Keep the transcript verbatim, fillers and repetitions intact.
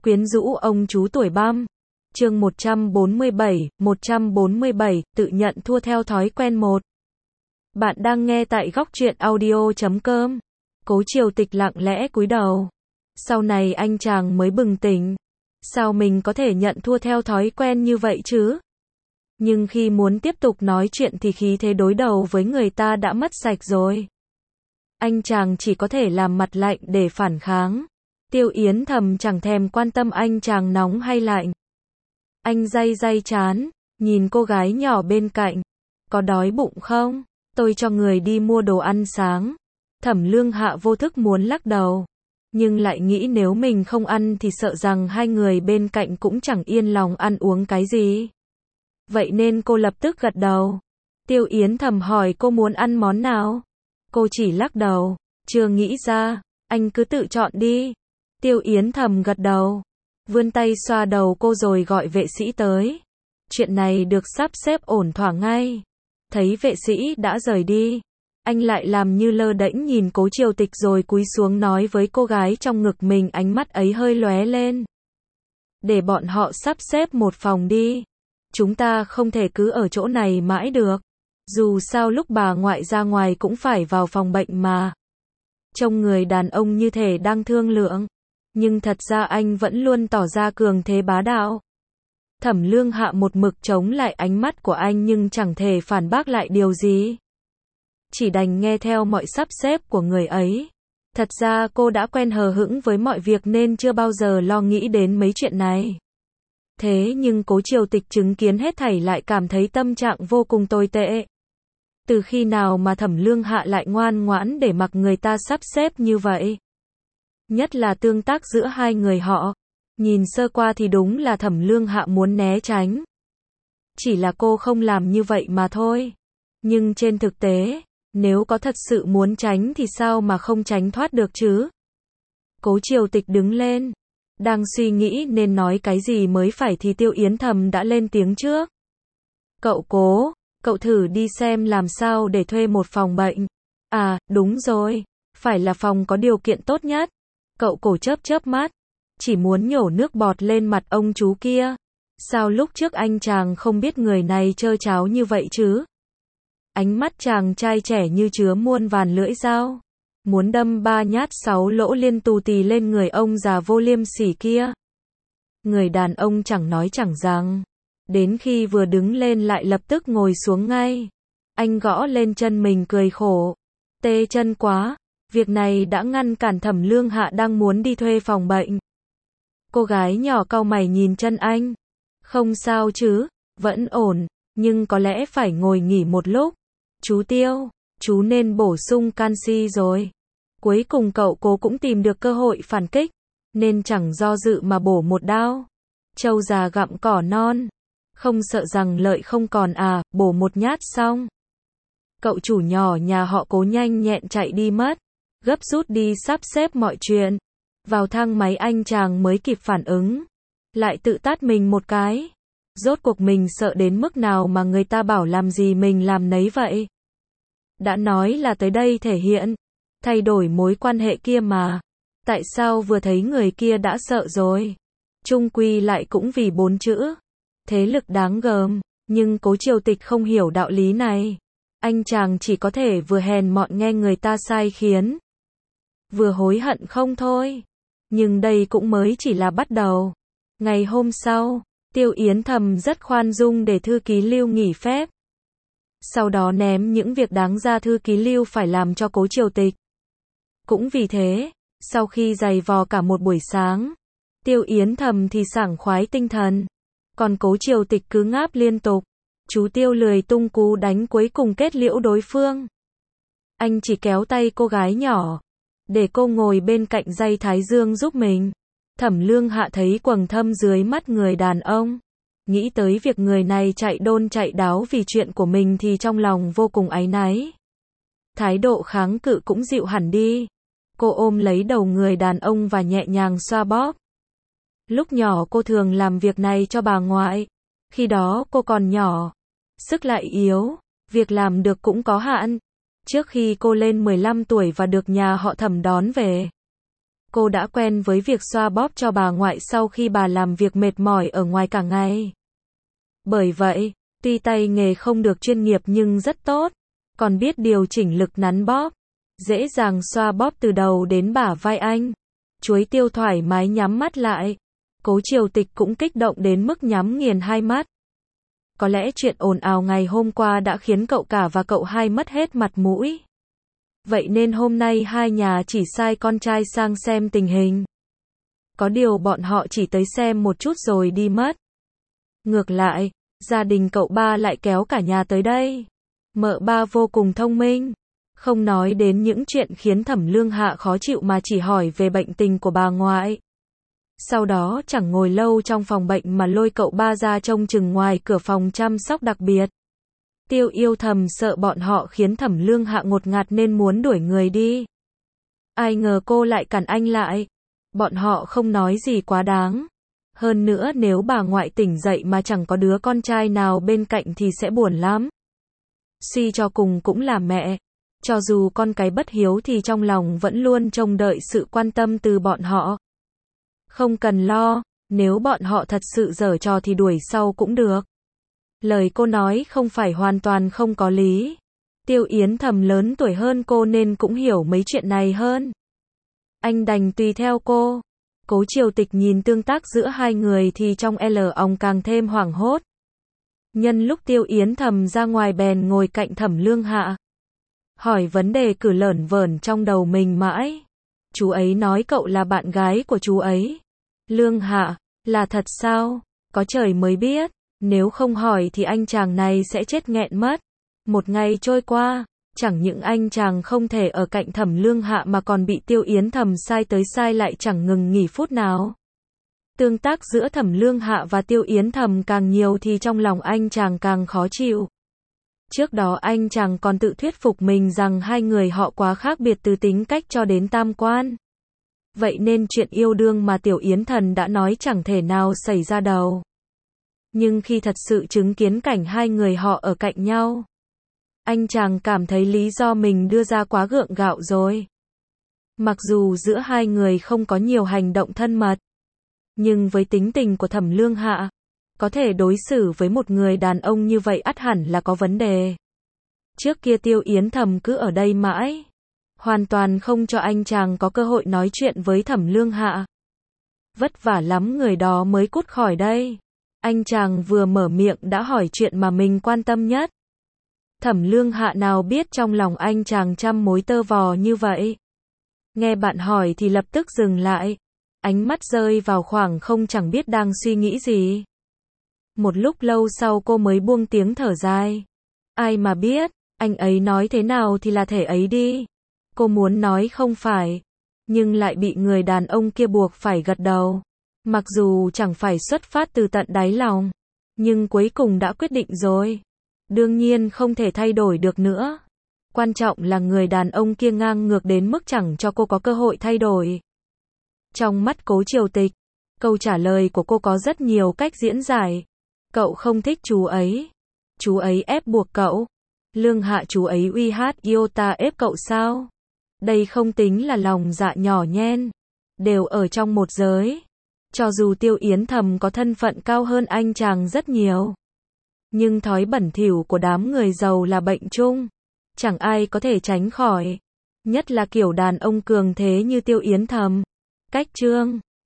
Quyến rũ ông chú tuổi băm. Chương một trăm bốn mươi bảy, một trăm bốn mươi bảy, tự nhận thua theo thói quen một. Bạn đang nghe tại góc truyện audio chấm com. Cố Triều Tịch lặng lẽ cúi đầu. Sau này anh chàng mới bừng tỉnh. Sao mình có thể nhận thua theo thói quen như vậy chứ? Nhưng khi muốn tiếp tục nói chuyện thì khí thế đối đầu với người ta đã mất sạch rồi. Anh chàng chỉ có thể làm mặt lạnh để phản kháng. Tiêu Yến Thầm chẳng thèm quan tâm anh chàng nóng hay lạnh. Anh day day chán, nhìn cô gái nhỏ bên cạnh. Có đói bụng không? Tôi cho người đi mua đồ ăn sáng. Thẩm Lương Hạ vô thức muốn lắc đầu. Nhưng lại nghĩ nếu mình không ăn thì sợ rằng hai người bên cạnh cũng chẳng yên lòng ăn uống cái gì. Vậy nên cô lập tức gật đầu. Tiêu Yến Thầm hỏi cô muốn ăn món nào? Cô chỉ lắc đầu. Chưa nghĩ ra, anh cứ tự chọn đi. Tiêu Yến Thầm gật đầu. Vươn tay xoa đầu cô rồi gọi vệ sĩ tới. Chuyện này được sắp xếp ổn thỏa ngay. Thấy vệ sĩ đã rời đi, anh lại làm như lơ đễnh nhìn Cố Triều Tịch rồi cúi xuống nói với cô gái trong ngực mình, ánh mắt ấy hơi lóe lên. Để bọn họ sắp xếp một phòng đi. Chúng ta không thể cứ ở chỗ này mãi được. Dù sao lúc bà ngoại ra ngoài cũng phải vào phòng bệnh mà. Trông người đàn ông như thể đang thương lượng. Nhưng thật ra anh vẫn luôn tỏ ra cường thế bá đạo. Thẩm Lương Hạ một mực chống lại ánh mắt của anh nhưng chẳng thể phản bác lại điều gì. Chỉ đành nghe theo mọi sắp xếp của người ấy. Thật ra cô đã quen hờ hững với mọi việc nên chưa bao giờ lo nghĩ đến mấy chuyện này. Thế nhưng Cố Triều Tịch chứng kiến hết thảy lại cảm thấy tâm trạng vô cùng tồi tệ. Từ khi nào mà Thẩm Lương Hạ lại ngoan ngoãn để mặc người ta sắp xếp như vậy? Nhất là tương tác giữa hai người họ. Nhìn sơ qua thì đúng là Thẩm Lương Hạ muốn né tránh. Chỉ là cô không làm như vậy mà thôi. Nhưng trên thực tế, nếu có thật sự muốn tránh thì sao mà không tránh thoát được chứ? Cố Triều Tịch đứng lên. Đang suy nghĩ nên nói cái gì mới phải thì Tiêu Yến Thầm đã lên tiếng trước. Cậu Cố, cậu thử đi xem làm sao để thuê một phòng bệnh. À, đúng rồi, phải là phòng có điều kiện tốt nhất. Cậu Cổ chớp chớp mắt, chỉ muốn nhổ nước bọt lên mặt ông chú kia. Sao lúc trước anh chàng không biết người này trơ tráo như vậy chứ? Ánh mắt chàng trai trẻ như chứa muôn vàn lưỡi dao. Muốn đâm ba nhát sáu lỗ liên tù tì lên người ông già vô liêm sỉ kia. Người đàn ông chẳng nói chẳng rằng. Đến khi vừa đứng lên lại lập tức ngồi xuống ngay. Anh gõ lên chân mình cười khổ. Tê chân quá. Việc này đã ngăn cản Thẩm Lương Hạ đang muốn đi thuê phòng bệnh. Cô gái nhỏ cau mày nhìn chân anh. Không sao chứ, vẫn ổn, nhưng có lẽ phải ngồi nghỉ một lúc. Chú Tiêu, chú nên bổ sung canxi rồi. Cuối cùng cậu Cố cũng tìm được cơ hội phản kích, nên chẳng do dự mà bổ một đao. Trâu già gặm cỏ non. Không sợ rằng lợi không còn à, bổ một nhát xong. Cậu chủ nhỏ nhà họ Cố nhanh nhẹn chạy đi mất. Gấp rút đi sắp xếp mọi chuyện. Vào thang máy anh chàng mới kịp phản ứng. Lại tự tát mình một cái. Rốt cuộc mình sợ đến mức nào mà người ta bảo làm gì mình làm nấy vậy. Đã nói là tới đây thể hiện. Thay đổi mối quan hệ kia mà. Tại sao vừa thấy người kia đã sợ rồi. Chung quy lại cũng vì bốn chữ. Thế lực đáng gờm. Nhưng Cố Triều Tịch không hiểu đạo lý này. Anh chàng chỉ có thể vừa hèn mọn nghe người ta sai khiến. Vừa hối hận không thôi. Nhưng đây cũng mới chỉ là bắt đầu. Ngày hôm sau, Tiêu Yến Thầm rất khoan dung để thư ký Lưu nghỉ phép. Sau đó ném những việc đáng ra thư ký Lưu phải làm cho Cố Triều Tịch. Cũng vì thế, sau khi giày vò cả một buổi sáng, Tiêu Yến Thầm thì sảng khoái tinh thần. Còn Cố Triều Tịch cứ ngáp liên tục. Chú Tiêu lười tung cú đánh cuối cùng kết liễu đối phương. Anh chỉ kéo tay cô gái nhỏ. Để cô ngồi bên cạnh dây thái dương giúp mình. Thẩm Lương Hạ thấy quầng thâm dưới mắt người đàn ông. Nghĩ tới việc người này chạy đôn chạy đáo vì chuyện của mình thì trong lòng vô cùng áy náy. Thái độ kháng cự cũng dịu hẳn đi. Cô ôm lấy đầu người đàn ông và nhẹ nhàng xoa bóp. Lúc nhỏ cô thường làm việc này cho bà ngoại. Khi đó cô còn nhỏ. Sức lại yếu. Việc làm được cũng có hạn. Trước khi cô lên mười lăm tuổi và được nhà họ Thẩm đón về. Cô đã quen với việc xoa bóp cho bà ngoại sau khi bà làm việc mệt mỏi ở ngoài cả ngày. Bởi vậy, tuy tay nghề không được chuyên nghiệp nhưng rất tốt, còn biết điều chỉnh lực nắn bóp, dễ dàng xoa bóp từ đầu đến bả vai anh. Chuối Tiêu thoải mái nhắm mắt lại. Cố Triều Tịch cũng kích động đến mức nhắm nghiền hai mắt. Có lẽ chuyện ồn ào ngày hôm qua đã khiến cậu cả và cậu hai mất hết mặt mũi. Vậy nên hôm nay hai nhà chỉ sai con trai sang xem tình hình. Có điều bọn họ chỉ tới xem một chút rồi đi mất. Ngược lại, gia đình cậu ba lại kéo cả nhà tới đây. Mợ ba vô cùng thông minh. Không nói đến những chuyện khiến Thẩm Lương Hạ khó chịu mà chỉ hỏi về bệnh tình của bà ngoại. Sau đó chẳng ngồi lâu trong phòng bệnh mà lôi cậu ba ra trông chừng ngoài cửa phòng chăm sóc đặc biệt. Tiêu Yêu thầm sợ bọn họ khiến Thẩm Lương Hạ ngột ngạt nên muốn đuổi người đi. Ai ngờ cô lại cản anh lại. Bọn họ không nói gì quá đáng. Hơn nữa nếu bà ngoại tỉnh dậy mà chẳng có đứa con trai nào bên cạnh thì sẽ buồn lắm. Suy cho cùng cũng là mẹ. Cho dù con cái bất hiếu thì trong lòng vẫn luôn trông đợi sự quan tâm từ bọn họ. Không cần lo, nếu bọn họ thật sự giở trò thì đuổi sau cũng được. Lời cô nói không phải hoàn toàn không có lý. Tiêu Yến Thầm lớn tuổi hơn cô nên cũng hiểu mấy chuyện này hơn. Anh đành tùy theo cô. Cố Triều Tịch nhìn tương tác giữa hai người thì trong L ong càng thêm hoảng hốt. Nhân lúc Tiêu Yến Thầm ra ngoài bèn ngồi cạnh Thẩm Lương Hạ. Hỏi vấn đề cứ lởn vởn trong đầu mình mãi. Chú ấy nói cậu là bạn gái của chú ấy. Lương Hạ, là thật sao? Có trời mới biết. Nếu không hỏi thì anh chàng này sẽ chết nghẹn mất. Một ngày trôi qua, chẳng những anh chàng không thể ở cạnh Thẩm Lương Hạ mà còn bị Tiêu Yến Thầm sai tới sai lại chẳng ngừng nghỉ phút nào. Tương tác giữa Thẩm Lương Hạ và Tiêu Yến Thầm càng nhiều thì trong lòng anh chàng càng khó chịu. Trước đó anh chàng còn tự thuyết phục mình rằng hai người họ quá khác biệt từ tính cách cho đến tam quan. Vậy nên chuyện yêu đương mà Tiểu Yến Thần đã nói chẳng thể nào xảy ra đâu. Nhưng khi thật sự chứng kiến cảnh hai người họ ở cạnh nhau, anh chàng cảm thấy lý do mình đưa ra quá gượng gạo rồi. Mặc dù giữa hai người không có nhiều hành động thân mật, nhưng với tính tình của Thẩm Lương Hạ, có thể đối xử với một người đàn ông như vậy ắt hẳn là có vấn đề. Trước kia Tiêu Yến Thầm cứ ở đây mãi, hoàn toàn không cho anh chàng có cơ hội nói chuyện với Thẩm Lương Hạ. Vất vả lắm người đó mới cút khỏi đây. Anh chàng vừa mở miệng đã hỏi chuyện mà mình quan tâm nhất. Thẩm Lương Hạ nào biết trong lòng anh chàng trăm mối tơ vò như vậy. Nghe bạn hỏi thì lập tức dừng lại. Ánh mắt rơi vào khoảng không chẳng biết đang suy nghĩ gì. Một lúc lâu sau cô mới buông tiếng thở dài. Ai mà biết, anh ấy nói thế nào thì là thể ấy đi. Cô muốn nói không phải, nhưng lại bị người đàn ông kia buộc phải gật đầu. Mặc dù chẳng phải xuất phát từ tận đáy lòng, nhưng cuối cùng đã quyết định rồi. Đương nhiên không thể thay đổi được nữa. Quan trọng là người đàn ông kia ngang ngược đến mức chẳng cho cô có cơ hội thay đổi. Trong mắt Cố Triều Tịch, câu trả lời của cô có rất nhiều cách diễn giải. Cậu không thích chú ấy. Chú ấy ép buộc cậu. Lương Hạ chú ấy uy hát yêu ta ép cậu sao? Đây không tính là lòng dạ nhỏ nhen. Đều ở trong một giới. Cho dù Tiêu Yến Thầm có thân phận cao hơn anh chàng rất nhiều, nhưng thói bẩn thỉu của đám người giàu là bệnh chung. Chẳng ai có thể tránh khỏi. Nhất là kiểu đàn ông cường thế như Tiêu Yến Thầm. Cách chương